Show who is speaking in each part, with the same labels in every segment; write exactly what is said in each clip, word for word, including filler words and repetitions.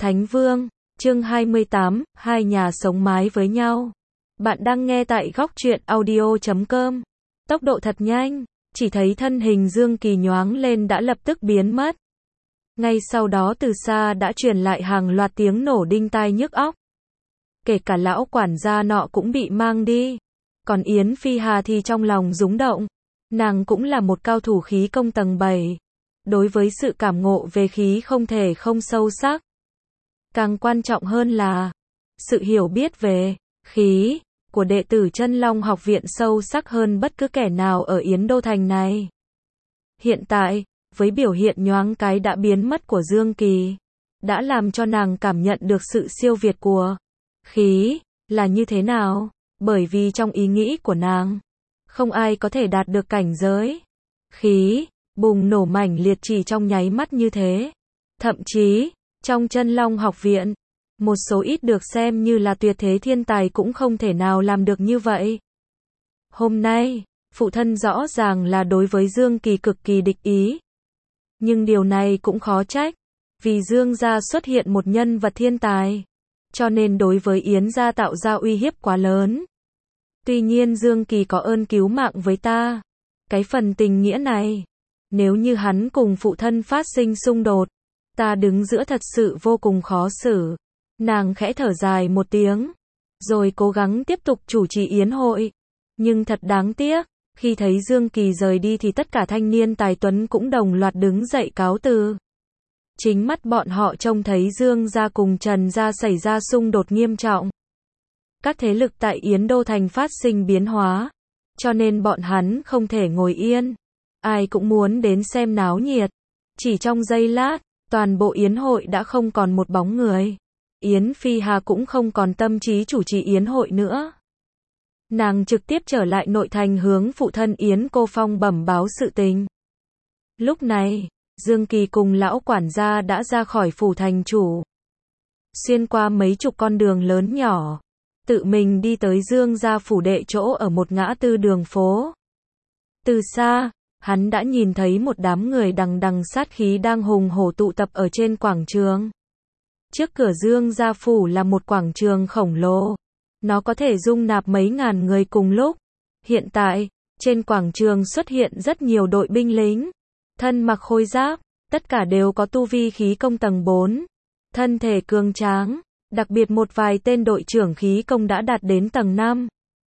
Speaker 1: Thánh Vương, chương hai mươi tám, hai nhà sống mái với nhau. Bạn đang nghe tại góc truyện audio chấm com. Tốc độ thật nhanh, chỉ thấy thân hình Dương Kỳ nhoáng lên đã lập tức biến mất. Ngay sau đó từ xa đã truyền lại hàng loạt tiếng nổ đinh tai nhức óc. Kể cả lão quản gia nọ cũng bị mang đi. Còn Yến Phi Hà thì trong lòng rúng động. Nàng cũng là một cao thủ khí công tầng bảy. Đối với sự cảm ngộ về khí không thể không sâu sắc. Càng quan trọng hơn là sự hiểu biết về khí của đệ tử Chân Long học viện sâu sắc hơn bất cứ kẻ nào ở Yến Đô Thành này. Hiện tại, với biểu hiện nhoáng cái đã biến mất của Dương Kỳ, đã làm cho nàng cảm nhận được sự siêu việt của khí là như thế nào, bởi vì trong ý nghĩ của nàng, không ai có thể đạt được cảnh giới khí bùng nổ mãnh liệt chỉ trong nháy mắt như thế. Thậm chí, trong Chân Long học viện, một số ít được xem như là tuyệt thế thiên tài cũng không thể nào làm được như vậy. Hôm nay, phụ thân rõ ràng là đối với Dương Kỳ cực kỳ địch ý. Nhưng điều này cũng khó trách, vì Dương gia xuất hiện một nhân vật thiên tài, cho nên đối với Yến gia tạo ra uy hiếp quá lớn. Tuy nhiên Dương Kỳ có ơn cứu mạng với ta, cái phần tình nghĩa này, nếu như hắn cùng phụ thân phát sinh xung đột, ta đứng giữa thật sự vô cùng khó xử. Nàng khẽ thở dài một tiếng, rồi cố gắng tiếp tục chủ trì yến hội. Nhưng thật đáng tiếc, khi thấy Dương Kỳ rời đi thì tất cả thanh niên tài tuấn cũng đồng loạt đứng dậy cáo từ. Chính mắt bọn họ trông thấy Dương gia cùng Trần gia xảy ra xung đột nghiêm trọng. Các thế lực tại Yến Đô Thành phát sinh biến hóa, cho nên bọn hắn không thể ngồi yên. Ai cũng muốn đến xem náo nhiệt. Chỉ trong giây lát, toàn bộ yến hội đã không còn một bóng người. Yến Phi Hà cũng không còn tâm trí chủ trì yến hội nữa. Nàng trực tiếp trở lại nội thành hướng phụ thân Yến Cô Phong bẩm báo sự tình. Lúc này, Dương Kỳ cùng lão quản gia đã ra khỏi phủ thành chủ. Xuyên qua mấy chục con đường lớn nhỏ, tự mình đi tới Dương gia phủ đệ chỗ ở một ngã tư đường phố. Từ xa, hắn đã nhìn thấy một đám người đằng đằng sát khí đang hùng hổ tụ tập ở trên quảng trường. Trước cửa Dương gia phủ là một quảng trường khổng lồ. Nó có thể dung nạp mấy ngàn người cùng lúc. Hiện tại, trên quảng trường xuất hiện rất nhiều đội binh lính. Thân mặc khôi giáp, tất cả đều có tu vi khí công tầng bốn. Thân thể cường tráng, đặc biệt một vài tên đội trưởng khí công đã đạt đến tầng năm.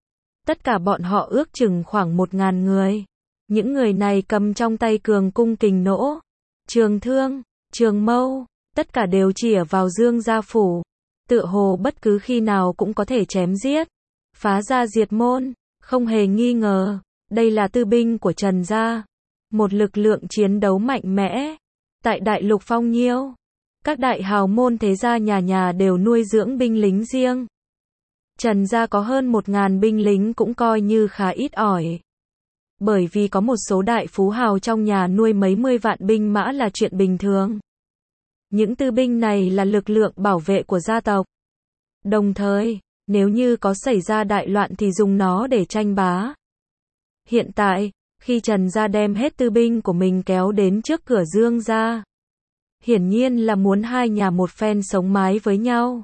Speaker 1: Tất cả bọn họ ước chừng khoảng một ngàn người. Những người này cầm trong tay cường cung kình nỗ, trường thương, trường mâu, tất cả đều chĩa vào Dương gia phủ. Tựa hồ bất cứ khi nào cũng có thể chém giết, phá ra diệt môn, không hề nghi ngờ, đây là tư binh của Trần gia. Một lực lượng chiến đấu mạnh mẽ. Tại Đại Lục Phong Nhiêu, các đại hào môn thế gia nhà nhà đều nuôi dưỡng binh lính riêng. Trần gia có hơn một ngàn binh lính cũng coi như khá ít ỏi. Bởi vì có một số đại phú hào trong nhà nuôi mấy mươi vạn binh mã là chuyện bình thường. Những tư binh này là lực lượng bảo vệ của gia tộc. Đồng thời, nếu như có xảy ra đại loạn thì dùng nó để tranh bá. Hiện tại, khi Trần gia đem hết tư binh của mình kéo đến trước cửa Dương gia, hiển nhiên là muốn hai nhà một phen sống mái với nhau.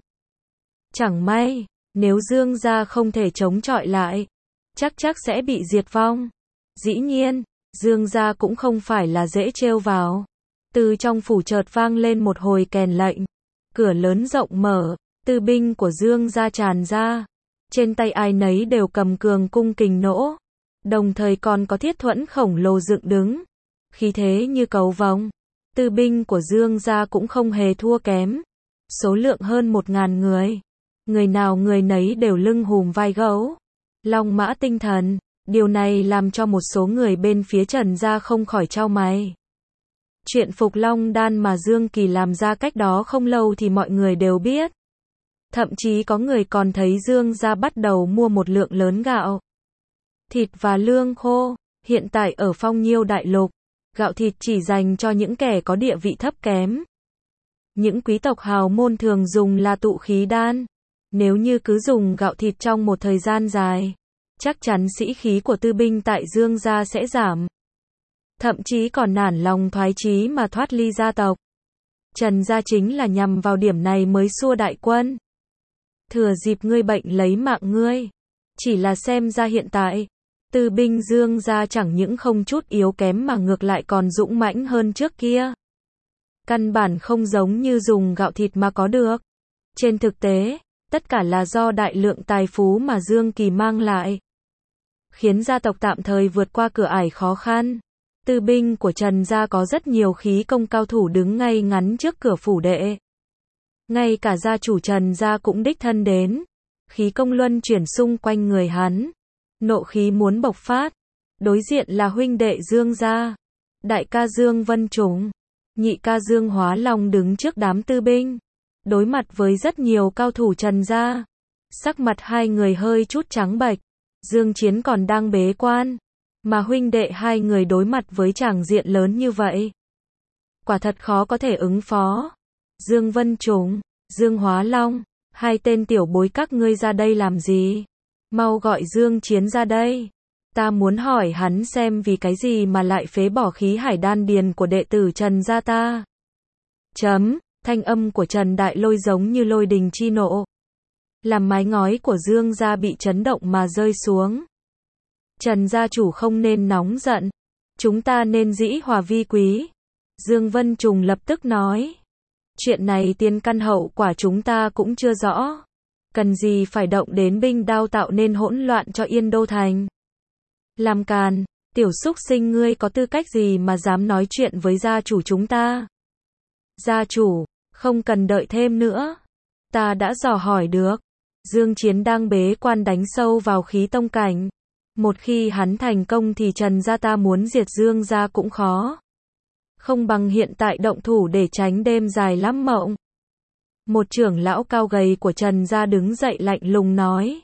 Speaker 1: Chẳng may, nếu Dương gia không thể chống chọi lại, chắc chắc sẽ bị diệt vong. Dĩ nhiên, Dương gia cũng không phải là dễ trêu vào. Từ trong phủ chợt vang lên một hồi kèn lệnh. Cửa lớn rộng mở, tư binh của Dương gia tràn ra. Trên tay ai nấy đều cầm cường cung kình nỗ. Đồng thời còn có thiết thuẫn khổng lồ dựng đứng. Khí thế như cầu vồng. Tư binh của Dương gia cũng không hề thua kém. Số lượng hơn một ngàn người. Người nào người nấy đều lưng hùm vai gấu. Long mã tinh thần. Điều này làm cho một số người bên phía Trần gia không khỏi chau mày. Chuyện Phục Long đan mà Dương Kỳ làm ra cách đó không lâu thì mọi người đều biết. Thậm chí có người còn thấy Dương gia bắt đầu mua một lượng lớn gạo, thịt và lương khô. Hiện tại ở Phong Nhiêu Đại Lục, gạo thịt chỉ dành cho những kẻ có địa vị thấp kém. Những quý tộc hào môn thường dùng là tụ khí đan. Nếu như cứ dùng gạo thịt trong một thời gian dài, chắc chắn sĩ khí của tư binh tại Dương gia sẽ giảm. Thậm chí còn nản lòng thoái chí mà thoát ly gia tộc. Trần gia chính là nhằm vào điểm này mới xua đại quân. Thừa dịp ngươi bệnh lấy mạng ngươi. Chỉ là xem ra hiện tại, Tư binh Dương gia chẳng những không chút yếu kém mà ngược lại còn dũng mãnh hơn trước kia. Căn bản không giống như dùng gạo thịt mà có được. Trên thực tế, tất cả là do đại lượng tài phú mà Dương Kỳ mang lại, khiến gia tộc tạm thời vượt qua cửa ải khó khăn. Tư binh của Trần gia có rất nhiều khí công cao thủ đứng ngay ngắn trước cửa phủ đệ. Ngay cả gia chủ Trần gia cũng đích thân đến. Khí công luân chuyển xung quanh người hắn. Nộ khí muốn bộc phát. Đối diện là huynh đệ Dương gia. Đại ca Dương Vân Trùng, nhị ca Dương Hóa Long đứng trước đám tư binh. Đối mặt với rất nhiều cao thủ Trần gia. Sắc mặt hai người hơi chút trắng bệch. Dương Chiến còn đang bế quan. Mà huynh đệ hai người đối mặt với tràng diện lớn như vậy. Quả thật khó có thể ứng phó. Dương Vân Trùng, Dương Hóa Long, hai tên tiểu bối các ngươi ra đây làm gì? Mau gọi Dương Chiến ra đây. Ta muốn hỏi hắn xem vì cái gì mà lại phế bỏ khí hải đan điền của đệ tử Trần gia ta. Chấm, thanh âm của Trần Đại Lôi giống như lôi đình chi nộ. Làm mái ngói của Dương gia bị chấn động mà rơi xuống. Trần gia chủ không nên nóng giận. Chúng ta nên dĩ hòa vi quý. Dương Vân Trùng lập tức nói. Chuyện này tiên căn hậu quả chúng ta cũng chưa rõ. Cần gì phải động đến binh đao tạo nên hỗn loạn cho Yên Đô Thành. Làm càn, tiểu xúc sinh ngươi có tư cách gì mà dám nói chuyện với gia chủ chúng ta? Gia chủ, không cần đợi thêm nữa. Ta đã dò hỏi được. Dương Chiến đang bế quan đánh sâu vào khí tông cảnh. Một khi hắn thành công thì Trần gia ta muốn diệt Dương gia cũng khó. Không bằng hiện tại động thủ để tránh đêm dài lắm mộng. Một trưởng lão cao gầy của Trần gia đứng dậy lạnh lùng nói.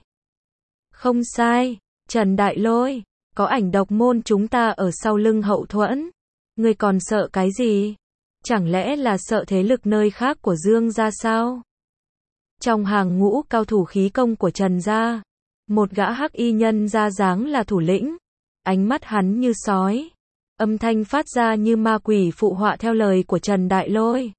Speaker 1: Không sai, Trần Đại Lôi, có ảnh độc môn chúng ta ở sau lưng hậu thuẫn. Ngươi còn sợ cái gì? Chẳng lẽ là sợ thế lực nơi khác của Dương gia sao? Trong hàng ngũ cao thủ khí công của Trần gia, một gã hắc y nhân ra dáng là thủ lĩnh. Ánh mắt hắn như sói. Âm thanh phát ra như ma quỷ phụ họa theo lời của Trần Đại Lôi.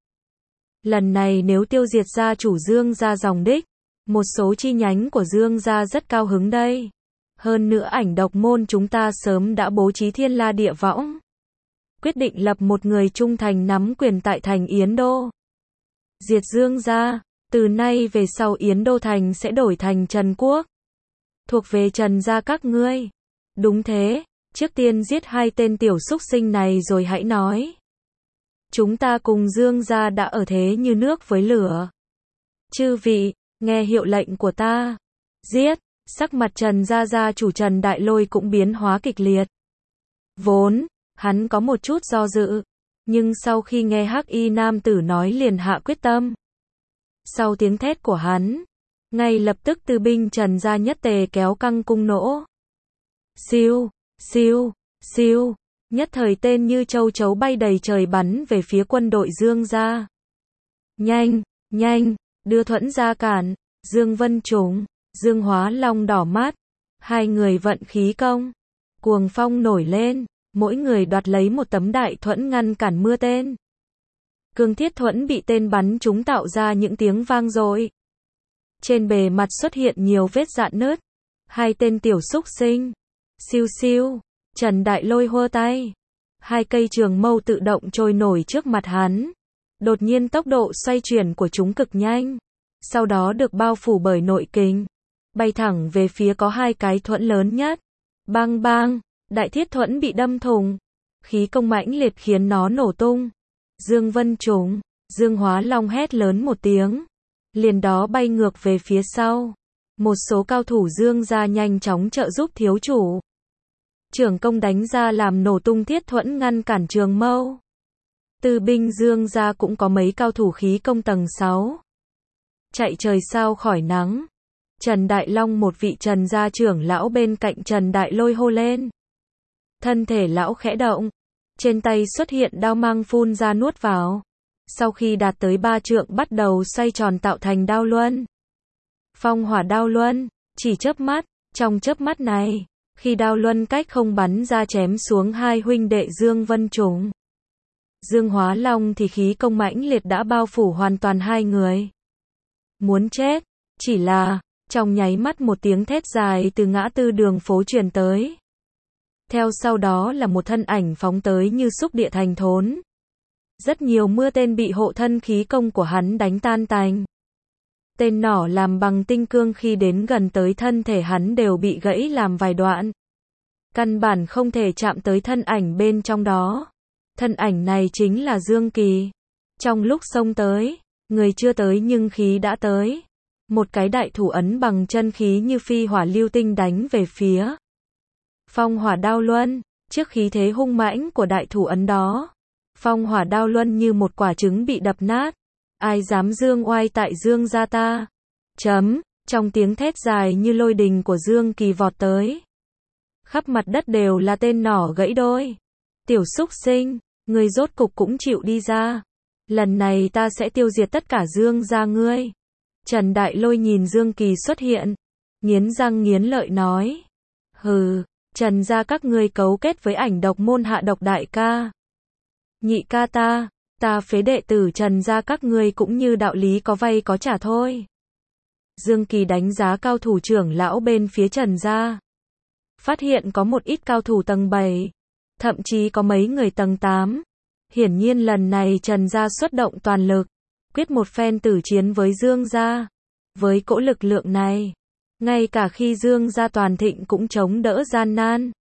Speaker 1: Lần này nếu tiêu diệt gia chủ Dương gia dòng đích, một số chi nhánh của Dương gia rất cao hứng đây. Hơn nữa ảnh độc môn chúng ta sớm đã bố trí thiên la địa võng. Quyết định lập một người trung thành nắm quyền tại thành Yến Đô. Diệt Dương gia, từ nay về sau Yến Đô Thành sẽ đổi thành Trần Quốc. Thuộc về Trần gia các ngươi. Đúng thế, trước tiên giết hai tên tiểu xúc sinh này rồi hãy nói. Chúng ta cùng Dương gia đã ở thế như nước với lửa. Chư vị, nghe hiệu lệnh của ta. Giết, sắc mặt Trần gia gia chủ Trần Đại Lôi cũng biến hóa kịch liệt. Vốn, hắn có một chút do dự. Nhưng sau khi nghe hắc y nam tử nói liền hạ quyết tâm. Sau tiếng thét của hắn, ngay lập tức tư binh Trần gia nhất tề kéo căng cung nỗ. Siêu, siêu, siêu, nhất thời tên như châu chấu bay đầy trời bắn về phía quân đội Dương gia. Nhanh, nhanh, đưa thuẫn ra cản. Dương Vân Trùng, Dương Hóa Long đỏ mắt. Hai người vận khí công. Cuồng phong nổi lên, mỗi người đoạt lấy một tấm đại thuẫn ngăn cản mưa tên. Cương thiết thuẫn bị tên bắn chúng tạo ra những tiếng vang dội. Trên bề mặt xuất hiện nhiều vết rạn nứt. Hai tên tiểu xúc sinh. Siêu siêu, Trần Đại Lôi hô tay. Hai cây trường mâu tự động trôi nổi trước mặt hắn. Đột nhiên tốc độ xoay chuyển của chúng cực nhanh. Sau đó được bao phủ bởi nội kình. Bay thẳng về phía có hai cái thuẫn lớn nhất. Bang bang, đại thiết thuẫn bị đâm thủng. Khí công mãnh liệt khiến nó nổ tung. Dương Vân Trùng, Dương Hóa Long hét lớn một tiếng. Liền đó bay ngược về phía sau. Một số cao thủ Dương gia nhanh chóng trợ giúp thiếu chủ. Trưởng công đánh ra làm nổ tung thiết thuẫn ngăn cản trường mâu. Tư binh Dương gia cũng có mấy cao thủ khí công tầng sáu. Chạy trời sao khỏi nắng. Trần Đại Long một vị Trần gia trưởng lão bên cạnh Trần Đại Lôi hô lên. Thân thể lão khẽ động. Trên tay xuất hiện đao mang phun ra nuốt vào. Sau khi đạt tới ba trượng bắt đầu xoay tròn tạo thành đao luân. Phong hỏa đao luân, chỉ chớp mắt, trong chớp mắt này, khi đao luân cách không bắn ra chém xuống hai huynh đệ Dương Vân Trùng. Dương Hóa Long thì khí công mãnh liệt đã bao phủ hoàn toàn hai người. Muốn chết, chỉ là, trong nháy mắt một tiếng thét dài từ ngã tư đường phố truyền tới. Theo sau đó là một thân ảnh phóng tới như xúc địa thành thốn. Rất nhiều mưa tên bị hộ thân khí công của hắn đánh tan tành. Tên nỏ làm bằng tinh cương khi đến gần tới thân thể hắn đều bị gãy làm vài đoạn. Căn bản không thể chạm tới thân ảnh bên trong đó. Thân ảnh này chính là Dương Kỳ. Trong lúc xông tới, người chưa tới nhưng khí đã tới. Một cái đại thủ ấn bằng chân khí như phi hỏa lưu tinh đánh về phía Phong Hỏa Đao Luân. Trước khí thế hung mãnh của đại thủ ấn đó, Phong Hỏa Đao Luân như một quả trứng bị đập nát. Ai dám dương oai tại Dương gia ta? Chấm, trong tiếng thét dài như lôi đình của Dương Kỳ vọt tới. Khắp mặt đất đều là tên nỏ gãy đôi. Tiểu xúc sinh, ngươi rốt cục cũng chịu đi ra. Lần này ta sẽ tiêu diệt tất cả Dương gia ngươi. Trần Đại Lôi nhìn Dương Kỳ xuất hiện, nghiến răng nghiến lợi nói. Hừ, Trần gia các ngươi cấu kết với Ảnh Độc môn hạ độc đại ca. Nhị ca ta, ta phế đệ tử Trần gia các ngươi cũng như đạo lý có vay có trả thôi. Dương Kỳ đánh giá cao thủ trưởng lão bên phía Trần gia. Phát hiện có một ít cao thủ tầng bảy, thậm chí có mấy người tầng tám. Hiển nhiên lần này Trần gia xuất động toàn lực, quyết một phen tử chiến với Dương gia. Với cỗ lực lượng này, ngay cả khi Dương gia toàn thịnh cũng chống đỡ gian nan.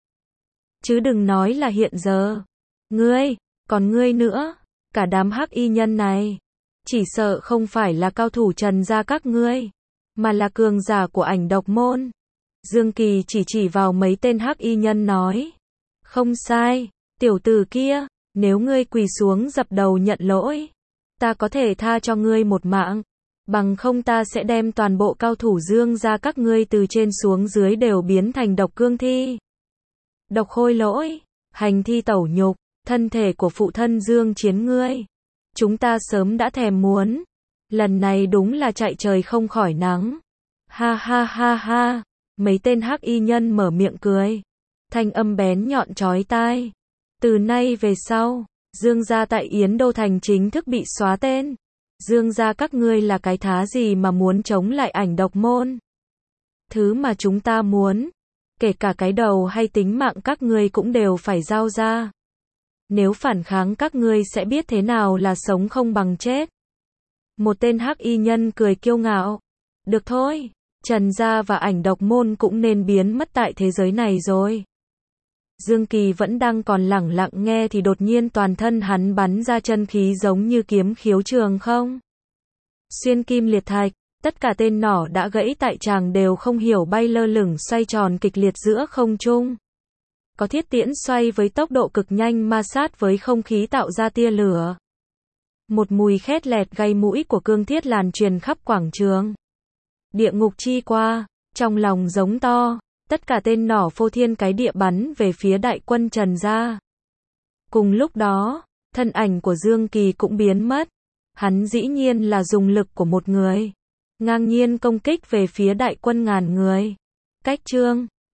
Speaker 1: Chứ đừng nói là hiện giờ. Ngươi, còn ngươi nữa, cả đám hắc y nhân này, chỉ sợ không phải là cao thủ Trần gia các ngươi, mà là cường giả của Ảnh Độc môn. Dương Kỳ chỉ chỉ vào mấy tên hắc y nhân nói. Không sai, tiểu tử kia, nếu ngươi quỳ xuống dập đầu nhận lỗi, ta có thể tha cho ngươi một mạng, bằng không ta sẽ đem toàn bộ cao thủ Dương gia các ngươi từ trên xuống dưới đều biến thành độc cương thi. Độc khôi lỗi, hành thi tẩu nhục, thân thể của phụ thân Dương Chiến ngươi, chúng ta sớm đã thèm muốn, lần này đúng là chạy trời không khỏi nắng. Ha ha ha ha, mấy tên hắc y nhân mở miệng cười, thanh âm bén nhọn chói tai. Từ nay về sau, Dương gia tại Yến Đô Thành chính thức bị xóa tên. Dương gia các ngươi là cái thá gì mà muốn chống lại Ảnh Độc môn? Thứ mà chúng ta muốn, kể cả cái đầu hay tính mạng các ngươi cũng đều phải giao ra. Nếu phản kháng các ngươi sẽ biết thế nào là sống không bằng chết. Một tên hắc y nhân cười kiêu ngạo. Được thôi, Trần gia và Ảnh Độc môn cũng nên biến mất tại thế giới này rồi. Dương Kỳ vẫn đang còn lẳng lặng nghe thì đột nhiên toàn thân hắn bắn ra chân khí giống như kiếm khiếu trường không. Xuyên kim liệt thạch, tất cả tên nỏ đã gãy tại tràng đều không hiểu bay lơ lửng xoay tròn kịch liệt giữa không trung. Có thiết tiễn xoay với tốc độ cực nhanh ma sát với không khí tạo ra tia lửa. Một mùi khét lẹt gây mũi của cương thiết lan truyền khắp quảng trường. Địa ngục chi qua, trong lòng giống to. Tất cả tên nỏ phô thiên cái địa bắn về phía đại quân Trần gia. Cùng lúc đó, thân ảnh của Dương Kỳ cũng biến mất. Hắn dĩ nhiên là dùng lực của một người, ngang nhiên công kích về phía đại quân ngàn người. Cách chương